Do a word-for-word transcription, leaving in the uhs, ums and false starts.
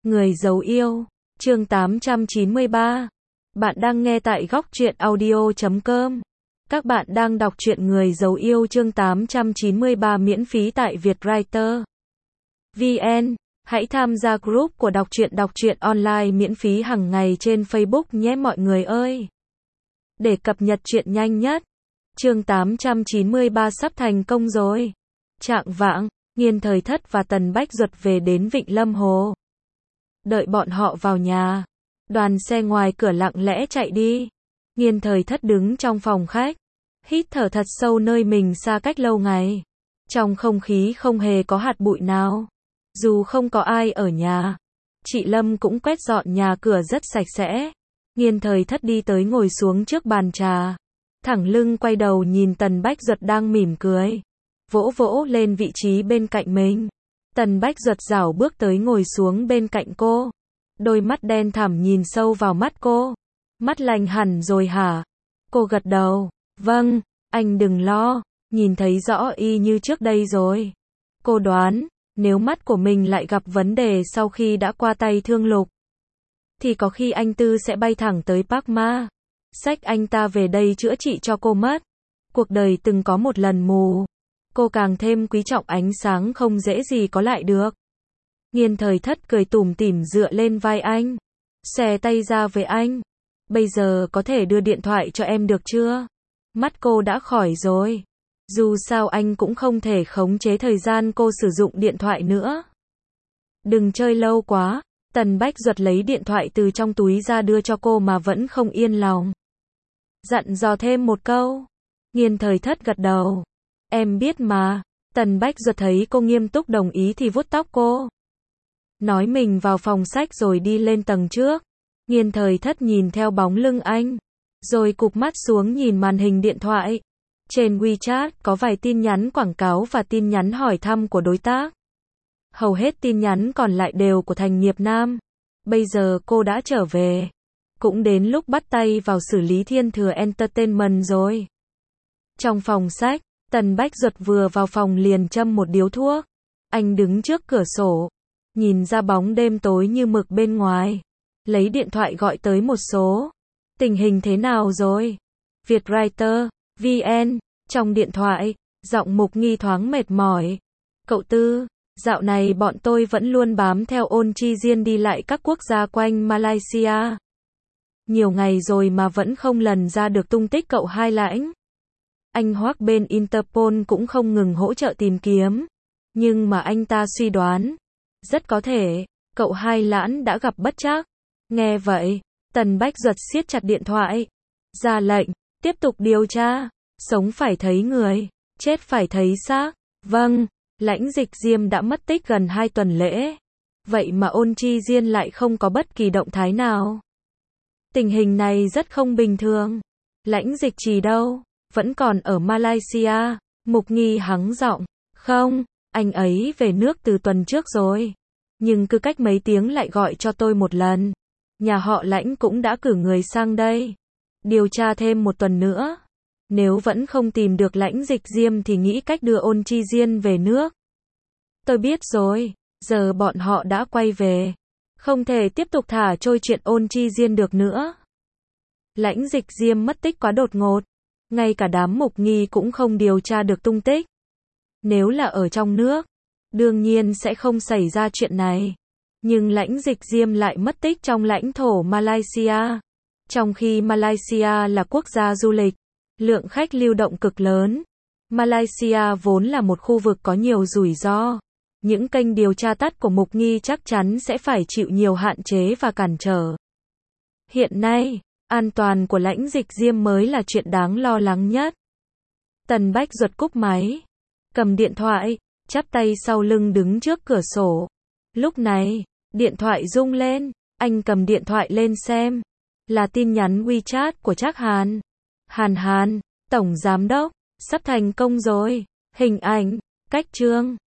Người giấu yêu, chương tám trăm chín mươi ba. Bạn đang nghe tại góc truyện audio chấm com. Các bạn đang đọc truyện Người giấu yêu chương tám trăm chín mươi ba miễn phí tại Vietwriter vê en. Hãy tham gia group của đọc truyện đọc truyện online miễn phí hàng ngày trên Facebook nhé mọi người ơi. Để cập nhật truyện nhanh nhất. Chương tám trăm chín mươi ba sắp thành công rồi. Trạng vạng, Nghiên Thời Thất và Tần Bách Duật về đến Vịnh Lâm Hồ. Đợi bọn họ vào nhà, đoàn xe ngoài cửa lặng lẽ chạy đi. Nghiên Thời Thất đứng trong phòng khách, hít thở thật sâu nơi mình xa cách lâu ngày. Trong không khí không hề có hạt bụi nào. Dù không có ai ở nhà, chị Lâm cũng quét dọn nhà cửa rất sạch sẽ. Nghiên Thời Thất đi tới ngồi xuống trước bàn trà, thẳng lưng quay đầu nhìn Tần Bách Duật đang mỉm cười, vỗ vỗ lên vị trí bên cạnh mình. Tần Bách Duật rảo bước tới ngồi xuống bên cạnh cô. Đôi mắt đen thẳm nhìn sâu vào mắt cô. Mắt lạnh hẳn rồi hả? Cô gật đầu. Vâng, anh đừng lo, nhìn thấy rõ y như trước đây rồi. Cô đoán, nếu mắt của mình lại gặp vấn đề sau khi đã qua tay Thương Lục, thì có khi anh Tư sẽ bay thẳng tới Park Ma, xách anh ta về đây chữa trị cho cô mất. Cuộc đời từng có một lần mù. Cô càng thêm quý trọng ánh sáng không dễ gì có lại được. Nghiên Thời Thất cười tủm tỉm dựa lên vai anh, xòe tay ra với anh. Bây giờ có thể đưa điện thoại cho em được chưa? Mắt cô đã khỏi rồi. Dù sao anh cũng không thể khống chế thời gian cô sử dụng điện thoại nữa. Đừng chơi lâu quá. Tần Bách Duật lấy điện thoại từ trong túi ra đưa cho cô mà vẫn không yên lòng. Dặn dò thêm một câu. Nghiên Thời Thất gật đầu. Em biết mà. Tần Bách Duật thấy cô nghiêm túc đồng ý thì vuốt tóc cô, nói mình vào phòng sách rồi đi lên tầng trước. Nghiên Thời Thất nhìn theo bóng lưng anh, rồi cụp mắt xuống nhìn màn hình điện thoại. Trên WeChat có vài tin nhắn quảng cáo và tin nhắn hỏi thăm của đối tác. Hầu hết tin nhắn còn lại đều của Thành Nghiệp Nam. Bây giờ cô đã trở về, cũng đến lúc bắt tay vào xử lý Thiên Thừa Entertainment rồi. Trong phòng sách, Tần Bách Duật vừa vào phòng liền châm một điếu thuốc. Anh đứng trước cửa sổ, nhìn ra bóng đêm tối như mực bên ngoài, lấy điện thoại gọi tới một số. Tình hình thế nào rồi? Vietwriter vê en. Trong điện thoại, giọng Mục Nghi thoáng mệt mỏi. Cậu Tư, dạo này bọn tôi vẫn luôn bám theo Ôn Chi Diên đi lại các quốc gia quanh Malaysia. Nhiều ngày rồi mà vẫn không lần ra được tung tích cậu Hai Lãnh. Anh Hoắc bên Interpol cũng không ngừng hỗ trợ tìm kiếm. Nhưng mà anh ta suy đoán, rất có thể, cậu Hai Lãnh đã gặp bất trắc. Nghe vậy, Tần Bách Duật siết chặt điện thoại, ra lệnh, tiếp tục điều tra, sống phải thấy người, chết phải thấy xác. Vâng, Lãnh Dịch Diêm đã mất tích gần hai tuần lễ. Vậy mà Ôn Chi Diên lại không có bất kỳ động thái nào. Tình hình này rất không bình thường. Lãnh Dịch Trì đâu? Vẫn còn ở Malaysia. Mục Nghi hắng giọng. Không, anh ấy về nước từ tuần trước rồi. Nhưng cứ cách mấy tiếng lại gọi cho tôi một lần. Nhà họ Lãnh cũng đã cử người sang đây điều tra thêm một tuần nữa. Nếu vẫn không tìm được Lãnh Dịch Diêm thì nghĩ cách đưa Ôn Chi Diên về nước. Tôi biết rồi, giờ bọn họ đã quay về. Không thể tiếp tục thả trôi chuyện Ôn Chi Diên được nữa. Lãnh Dịch Diêm mất tích quá đột ngột. Ngay cả đám Mục Nghi cũng không điều tra được tung tích. Nếu là ở trong nước, đương nhiên sẽ không xảy ra chuyện này. Nhưng Lãnh Dịch Diêm lại mất tích trong lãnh thổ Malaysia. Trong khi Malaysia là quốc gia du lịch, lượng khách lưu động cực lớn. Malaysia vốn là một khu vực có nhiều rủi ro. Những kênh điều tra tắt của Mục Nghi chắc chắn sẽ phải chịu nhiều hạn chế và cản trở. Hiện nay, an toàn của Lãnh Dịch Diêm mới là chuyện đáng lo lắng nhất. Tần Bách Duật cúp máy, cầm điện thoại, chắp tay sau lưng đứng trước cửa sổ. Lúc này, điện thoại rung lên, anh cầm điện thoại lên xem. Là tin nhắn WeChat của Trác Hàn. Hàn Hàn, Tổng Giám Đốc, sắp thành công rồi. Hình ảnh, cách chương.